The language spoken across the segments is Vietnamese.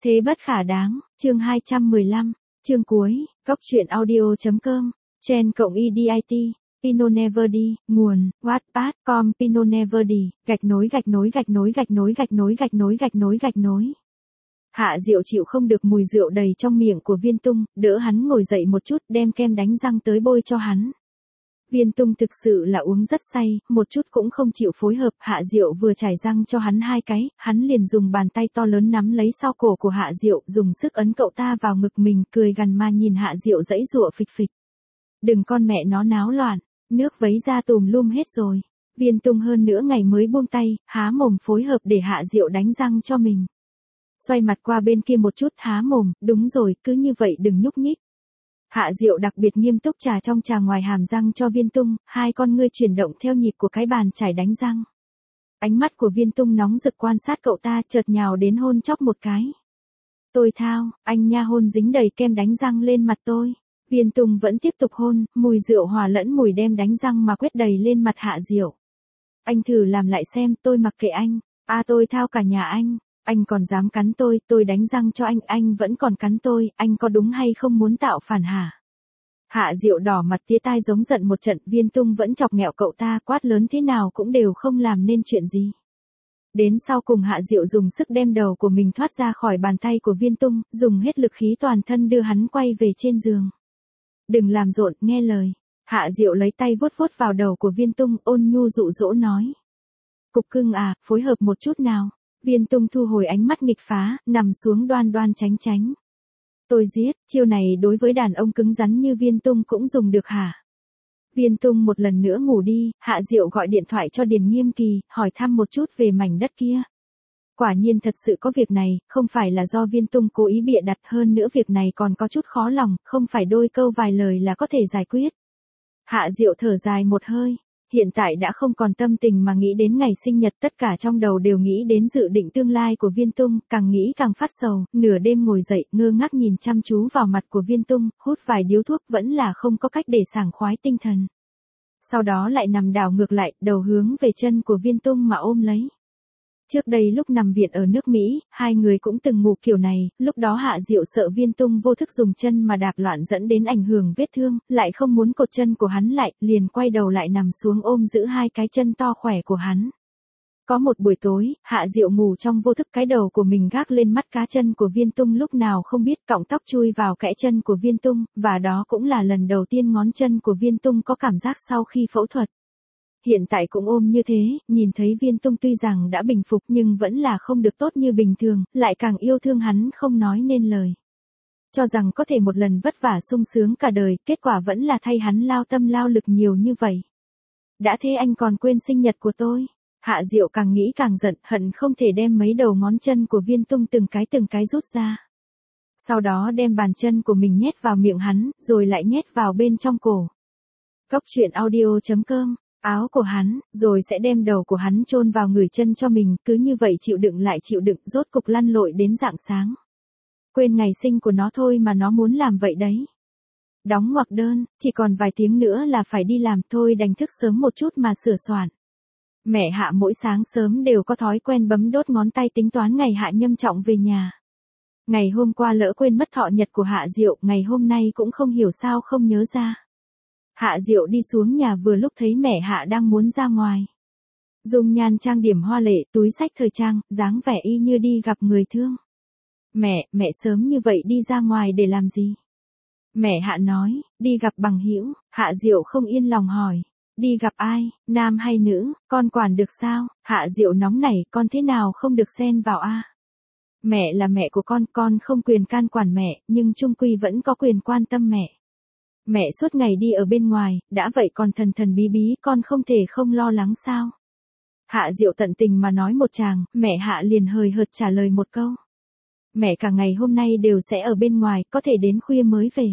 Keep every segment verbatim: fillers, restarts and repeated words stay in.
Thế bất khả đáng, chương hai trăm mười lăm, chương cuối, góc truyện audio.com, Chen cộng e đê i tê, Pinot Never đi, nguồn, Wattpad, com Pinot Never đi, gạch nối gạch nối gạch nối gạch nối gạch nối gạch nối gạch nối gạch nối. Hạ Diệu chịu không được mùi rượu đầy trong miệng của Viên Tung, đỡ hắn ngồi dậy một chút, đem kem đánh răng tới bôi cho hắn. Viên Tung thực sự là uống rất say, một chút cũng không chịu phối hợp. Hạ Diệu vừa chải răng cho hắn hai cái, hắn liền dùng bàn tay to lớn nắm lấy sau cổ của Hạ Diệu, dùng sức ấn cậu ta vào ngực mình, cười gằn mà nhìn Hạ Diệu giãy giụa phịch phịch. Đừng con mẹ nó náo loạn, nước vấy ra tùm lum hết rồi. Viên Tung hơn nữa ngày mới buông tay, há mồm phối hợp để Hạ Diệu đánh răng cho mình. Xoay mặt qua bên kia một chút, há mồm, đúng rồi, cứ như vậy đừng nhúc nhích. Hạ Diệu đặc biệt nghiêm túc trà trong trà ngoài hàm răng cho Viên Tung, hai con ngươi chuyển động theo nhịp của cái bàn chải đánh răng. Ánh mắt của Viên Tung nóng rực quan sát cậu ta, chợt nhào đến hôn chóc một cái. Tôi thao, anh nha, hôn dính đầy kem đánh răng lên mặt tôi. Viên Tung vẫn tiếp tục hôn, mùi rượu hòa lẫn mùi đem đánh răng mà quét đầy lên mặt Hạ Diệu. Anh thử làm lại xem, tôi mặc kệ anh. A à, tôi thao cả nhà anh. Anh còn dám cắn tôi, tôi đánh răng cho anh, anh vẫn còn cắn tôi, anh có đúng hay không muốn tạo phản hả? Hạ Diệu đỏ mặt tía tai giống giận một trận. Viên Tung vẫn chọc nghẹo cậu ta, quát lớn thế nào cũng đều không làm nên chuyện gì. Đến sau cùng Hạ Diệu dùng sức đem đầu của mình thoát ra khỏi bàn tay của Viên Tung, dùng hết lực khí toàn thân đưa hắn quay về trên giường. Đừng làm rộn, nghe lời. Hạ Diệu lấy tay vuốt vuốt vào đầu của Viên Tung, ôn nhu dụ dỗ nói. Cục cưng à, phối hợp một chút nào. Viên Tung thu hồi ánh mắt nghịch phá, nằm xuống đoan đoan tránh tránh. Tôi giết, chiêu này đối với đàn ông cứng rắn như Viên Tung cũng dùng được hả? Viên Tung một lần nữa ngủ đi, Hạ Diệu gọi điện thoại cho Điền Nghiêm Kỳ, hỏi thăm một chút về mảnh đất kia. Quả nhiên thật sự có việc này, không phải là do Viên Tung cố ý bịa đặt, hơn nữa việc này còn có chút khó lòng, không phải đôi câu vài lời là có thể giải quyết. Hạ Diệu thở dài một hơi. Hiện tại đã không còn tâm tình mà nghĩ đến ngày sinh nhật, tất cả trong đầu đều nghĩ đến dự định tương lai của Viên Tung, càng nghĩ càng phát sầu, nửa đêm ngồi dậy, ngơ ngác nhìn chăm chú vào mặt của Viên Tung, hút vài điếu thuốc vẫn là không có cách để sảng khoái tinh thần. Sau đó lại nằm đảo ngược lại, đầu hướng về chân của Viên Tung mà ôm lấy. Trước đây lúc nằm viện ở nước Mỹ, hai người cũng từng ngủ kiểu này, lúc đó Hạ Diệu sợ Viên Tung vô thức dùng chân mà đạp loạn dẫn đến ảnh hưởng vết thương, lại không muốn cột chân của hắn lại, liền quay đầu lại nằm xuống ôm giữ hai cái chân to khỏe của hắn. Có một buổi tối, Hạ Diệu ngủ trong vô thức, cái đầu của mình gác lên mắt cá chân của Viên Tung, lúc nào không biết cọng tóc chui vào kẽ chân của Viên Tung, và đó cũng là lần đầu tiên ngón chân của Viên Tung có cảm giác sau khi phẫu thuật. Hiện tại cũng ôm như thế, nhìn thấy Viên Tung tuy rằng đã bình phục nhưng vẫn là không được tốt như bình thường, lại càng yêu thương hắn không nói nên lời. Cho rằng có thể một lần vất vả sung sướng cả đời, kết quả vẫn là thay hắn lao tâm lao lực nhiều như vậy. Đã thế anh còn quên sinh nhật của tôi. Hạ Diệu càng nghĩ càng giận, hận không thể đem mấy đầu ngón chân của Viên Tung từng cái từng cái rút ra. Sau đó đem bàn chân của mình nhét vào miệng hắn, rồi lại nhét vào bên trong cổ. Góc truyện audio.com, áo của hắn, rồi sẽ đem đầu của hắn chôn vào người chân cho mình, cứ như vậy chịu đựng lại chịu đựng, rốt cục lăn lội đến rạng sáng. Quên ngày sinh của nó thôi mà nó muốn làm vậy đấy. Đóng ngoặc đơn, chỉ còn vài tiếng nữa là phải đi làm, thôi đành thức sớm một chút mà sửa soạn. Mẹ Hạ mỗi sáng sớm đều có thói quen bấm đốt ngón tay tính toán ngày Hạ nhâm trọng về nhà. Ngày hôm qua lỡ quên mất thọ nhật của Hạ Diệu, ngày hôm nay cũng không hiểu sao không nhớ ra. Hạ Diệu đi xuống nhà vừa lúc thấy mẹ Hạ đang muốn ra ngoài. Dung nhan trang điểm hoa lệ, túi xách thời trang, dáng vẻ y như đi gặp người thương. Mẹ, mẹ sớm như vậy đi ra ngoài để làm gì? Mẹ Hạ nói, đi gặp bằng hữu. Hạ Diệu không yên lòng hỏi, đi gặp ai, nam hay nữ, con quản được sao? Hạ Diệu nóng nảy, con thế nào không được xen vào a? À? Mẹ là mẹ của con, con không quyền can quản mẹ, nhưng chung quy vẫn có quyền quan tâm mẹ. Mẹ suốt ngày đi ở bên ngoài, đã vậy còn thần thần bí bí, con không thể không lo lắng sao? Hạ Diệu tận tình mà nói một tràng, mẹ Hạ liền hời hợt trả lời một câu. Mẹ cả ngày hôm nay đều sẽ ở bên ngoài, có thể đến khuya mới về.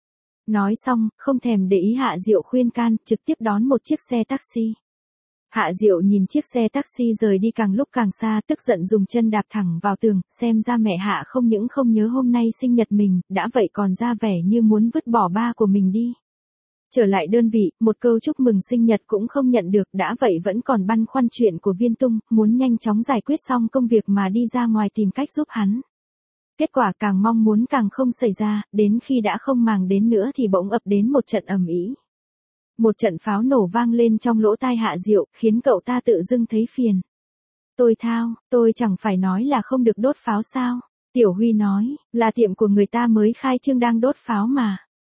Nói xong, không thèm để ý Hạ Diệu khuyên can, trực tiếp đón một chiếc xe taxi. Hạ Diệu nhìn chiếc xe taxi rời đi càng lúc càng xa, tức giận dùng chân đạp thẳng vào tường, xem ra mẹ Hạ không những không nhớ hôm nay sinh nhật mình, đã vậy còn ra vẻ như muốn vứt bỏ ba của mình đi. Trở lại đơn vị, một câu chúc mừng sinh nhật cũng không nhận được, đã vậy vẫn còn băn khoăn chuyện của Viên Tung, muốn nhanh chóng giải quyết xong công việc mà đi ra ngoài tìm cách giúp hắn. Kết quả càng mong muốn càng không xảy ra, đến khi đã không màng đến nữa thì bỗng ập đến một trận ầm ĩ. Một trận pháo nổ vang lên trong lỗ tai Hạ Diệu, khiến cậu ta tự dưng thấy phiền. Tôi thao, tôi chẳng phải nói là không được đốt pháo sao? Tiểu Huy nói, là tiệm của người ta mới khai trương đang đốt pháo mà.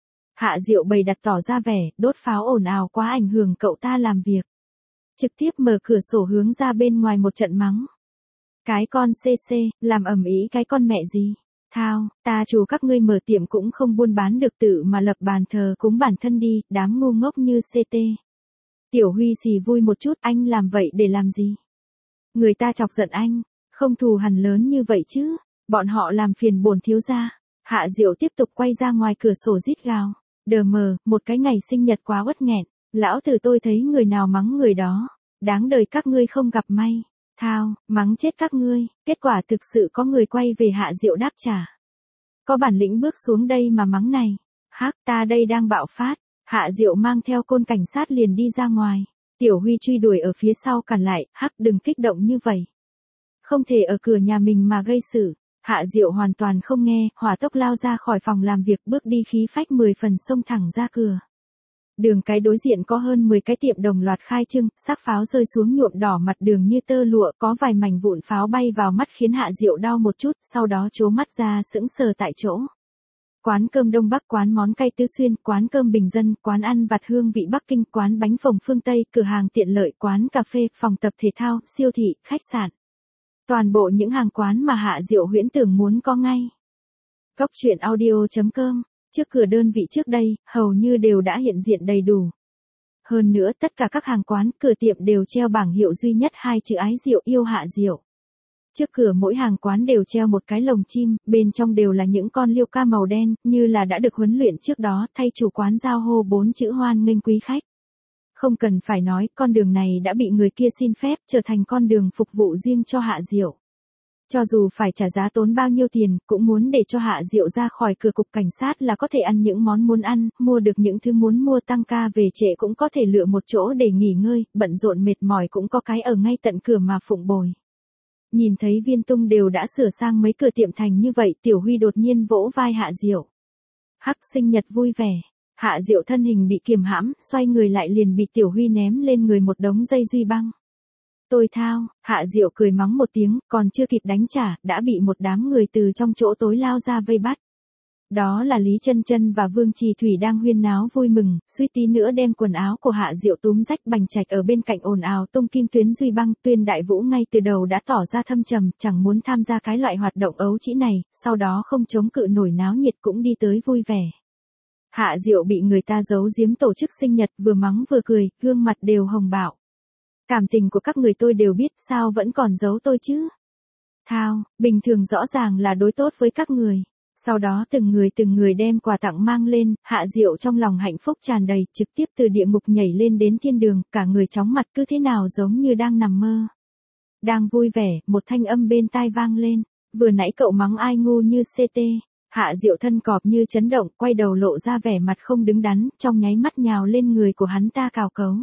Hạ Diệu bày đặt tỏ ra vẻ, đốt pháo ồn ào quá ảnh hưởng cậu ta làm việc. Trực tiếp mở cửa sổ hướng ra bên ngoài một trận mắng. Cái con xê xê, làm ầm ĩ cái con mẹ gì? Thao, ta chủ các ngươi mở tiệm cũng không buôn bán được tự mà lập bàn thờ cúng bản thân đi, đám ngu ngốc như xê tê. Tiểu Huy xì vui một chút, anh làm vậy để làm gì? Người ta chọc giận anh, không thù hằn lớn như vậy chứ, bọn họ làm phiền bổn thiếu gia. Hạ Diệu tiếp tục quay ra ngoài cửa sổ rít gào. Đờ mờ, một cái ngày sinh nhật quá uất nghẹn, lão tử tôi thấy người nào mắng người đó, đáng đời các ngươi không gặp may. Thao, mắng chết các ngươi, kết quả thực sự có người quay về Hạ Diệu đáp trả. Có bản lĩnh bước xuống đây mà mắng này, hắc ta đây đang bạo phát. Hạ Diệu mang theo côn cảnh sát liền đi ra ngoài, Tiểu Huy truy đuổi ở phía sau cản lại, hắc đừng kích động như vậy. Không thể ở cửa nhà mình mà gây sự. Hạ Diệu hoàn toàn không nghe, hỏa tốc lao ra khỏi phòng làm việc bước đi khí phách mười phần xông thẳng ra cửa. Đường cái đối diện có hơn mười cái tiệm đồng loạt khai trưng, xác pháo rơi xuống nhuộm đỏ mặt đường như tơ lụa, có vài mảnh vụn pháo bay vào mắt khiến Hạ Diệu đau một chút, sau đó trố mắt ra sững sờ tại chỗ. Quán cơm Đông Bắc, quán món cay Tứ Xuyên, quán cơm bình dân, quán ăn vặt hương vị Bắc Kinh, quán bánh phồng phương Tây, cửa hàng tiện lợi, quán cà phê, phòng tập thể thao, siêu thị, khách sạn. Toàn bộ những hàng quán mà Hạ Diệu huyễn tưởng muốn có ngay. Góc truyện audio chấm com, trước cửa đơn vị trước đây, hầu như đều đã hiện diện đầy đủ. Hơn nữa tất cả các hàng quán, cửa tiệm đều treo bảng hiệu duy nhất hai chữ ái Diệu yêu Hạ Diệu. Trước cửa mỗi hàng quán đều treo một cái lồng chim, bên trong đều là những con liêu ca màu đen, như là đã được huấn luyện trước đó, thay chủ quán giao hô bốn chữ hoan nghênh quý khách. Không cần phải nói, con đường này đã bị người kia xin phép, trở thành con đường phục vụ riêng cho Hạ Diệu. Cho dù phải trả giá tốn bao nhiêu tiền, cũng muốn để cho Hạ Diệu ra khỏi cửa cục cảnh sát là có thể ăn những món muốn ăn, mua được những thứ muốn mua, tăng ca về trễ cũng có thể lựa một chỗ để nghỉ ngơi, bận rộn mệt mỏi cũng có cái ở ngay tận cửa mà phụng bồi. Nhìn thấy Viên Tung đều đã sửa sang mấy cửa tiệm thành như vậy, Tiểu Huy đột nhiên vỗ vai Hạ Diệu. Hắc sinh nhật vui vẻ. Hạ Diệu thân hình bị kiềm hãm, xoay người lại liền bị Tiểu Huy ném lên người một đống dây duy băng. Tôi thao, Hạ Diệu cười mắng một tiếng, còn chưa kịp đánh trả, đã bị một đám người từ trong chỗ tối lao ra vây bắt. Đó là Lý Chân Chân và Vương Trì Thủy đang huyên náo vui mừng, suýt tí nữa đem quần áo của Hạ Diệu túm rách. Bành Trạch ở bên cạnh ồn ào tung kim tuyến duy băng. Tuyên Đại Vũ ngay từ đầu đã tỏ ra thâm trầm, chẳng muốn tham gia cái loại hoạt động ấu trĩ này, sau đó không chống cự nổi náo nhiệt cũng đi tới vui vẻ. Hạ Diệu bị người ta giấu giếm tổ chức sinh nhật, vừa mắng vừa cười, gương mặt đều hồng bạo. Cảm tình của các người tôi đều biết, sao vẫn còn giấu tôi chứ? Thao, bình thường rõ ràng là đối tốt với các người. Sau đó từng người từng người đem quà tặng mang lên, Hạ Diệu trong lòng hạnh phúc tràn đầy, trực tiếp từ địa ngục nhảy lên đến thiên đường, cả người chóng mặt cứ thế nào giống như đang nằm mơ. Đang vui vẻ, một thanh âm bên tai vang lên, vừa nãy cậu mắng ai ngu như xê tê. Hạ Diệu thân cọp như chấn động, quay đầu lộ ra vẻ mặt không đứng đắn, trong nháy mắt nhào lên người của hắn ta cào cấu.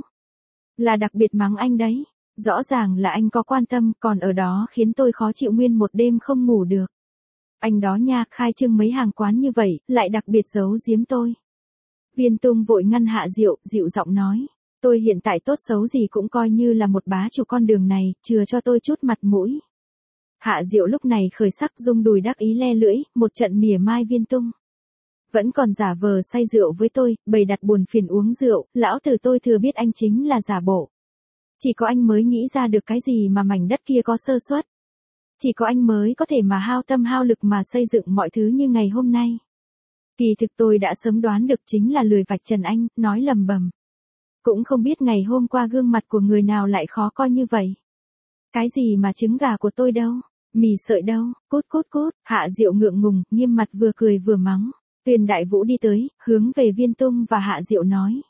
Là đặc biệt mắng anh đấy, rõ ràng là anh có quan tâm, còn ở đó khiến tôi khó chịu nguyên một đêm không ngủ được. Anh đó nha, khai trương mấy hàng quán như vậy, lại đặc biệt giấu giếm tôi. Viên Tung vội ngăn Hạ Diệu, dịu giọng nói, tôi hiện tại tốt xấu gì cũng coi như là một bá chủ con đường này, chừa cho tôi chút mặt mũi. Hạ Diệu lúc này khởi sắc rung đùi đắc ý le lưỡi, một trận mỉa mai Viên Tung. Vẫn còn giả vờ say rượu với tôi, bày đặt buồn phiền uống rượu, lão tử tôi thừa biết anh chính là giả bộ. Chỉ có anh mới nghĩ ra được cái gì mà mảnh đất kia có sơ suất. Chỉ có anh mới có thể mà hao tâm hao lực mà xây dựng mọi thứ như ngày hôm nay. Kỳ thực tôi đã sớm đoán được chính là lười vạch trần anh, nói lầm bầm. Cũng không biết ngày hôm qua gương mặt của người nào lại khó coi như vậy. Cái gì mà trứng gà của tôi đâu, mì sợi đâu, cút cút cút. Hạ Diệu ngượng ngùng, nghiêm mặt vừa cười vừa mắng. Tuyên Đại Vũ đi tới, hướng về Viên Tung và Hạ Diệu nói.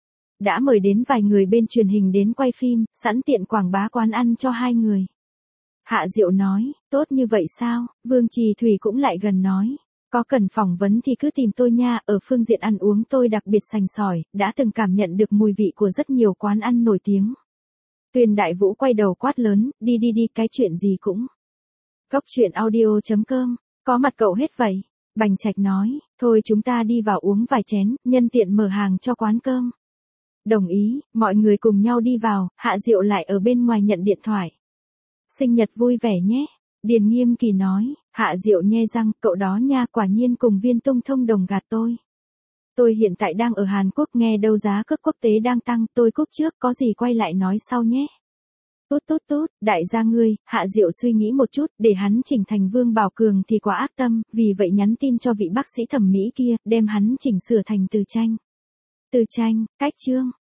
Đã mời đến vài người bên truyền hình đến quay phim, sẵn tiện quảng bá quán ăn cho hai người. Hạ Diệu nói, tốt như vậy sao? Vương Trì Thủy cũng lại gần nói. Có cần phỏng vấn thì cứ tìm tôi nha, ở phương diện ăn uống tôi đặc biệt sành sỏi, đã từng cảm nhận được mùi vị của rất nhiều quán ăn nổi tiếng. Tuyên Đại Vũ quay đầu quát lớn, đi đi đi, cái chuyện gì cũng. Góc truyện audio chấm com Có mặt cậu hết vậy. Bành Trạch nói, thôi chúng ta đi vào uống vài chén, nhân tiện mở hàng cho quán cơm. Đồng ý, mọi người cùng nhau đi vào, Hạ Diệu lại ở bên ngoài nhận điện thoại. Sinh nhật vui vẻ nhé. Điền Nghiêm Kỳ nói, Hạ Diệu nhe răng, cậu đó nha, quả nhiên cùng Viên Tung thông đồng gạt tôi. Tôi hiện tại đang ở Hàn Quốc, nghe đâu giá cước quốc tế đang tăng, tôi cúp trước, có gì quay lại nói sau nhé. Tốt tốt tốt, đại gia ngươi, Hạ Diệu suy nghĩ một chút, để hắn chỉnh thành Vương Bảo Cường thì quá ác tâm, vì vậy nhắn tin cho vị bác sĩ thẩm mỹ kia, đem hắn chỉnh sửa thành Từ Tranh. Từ Tranh, cách chương.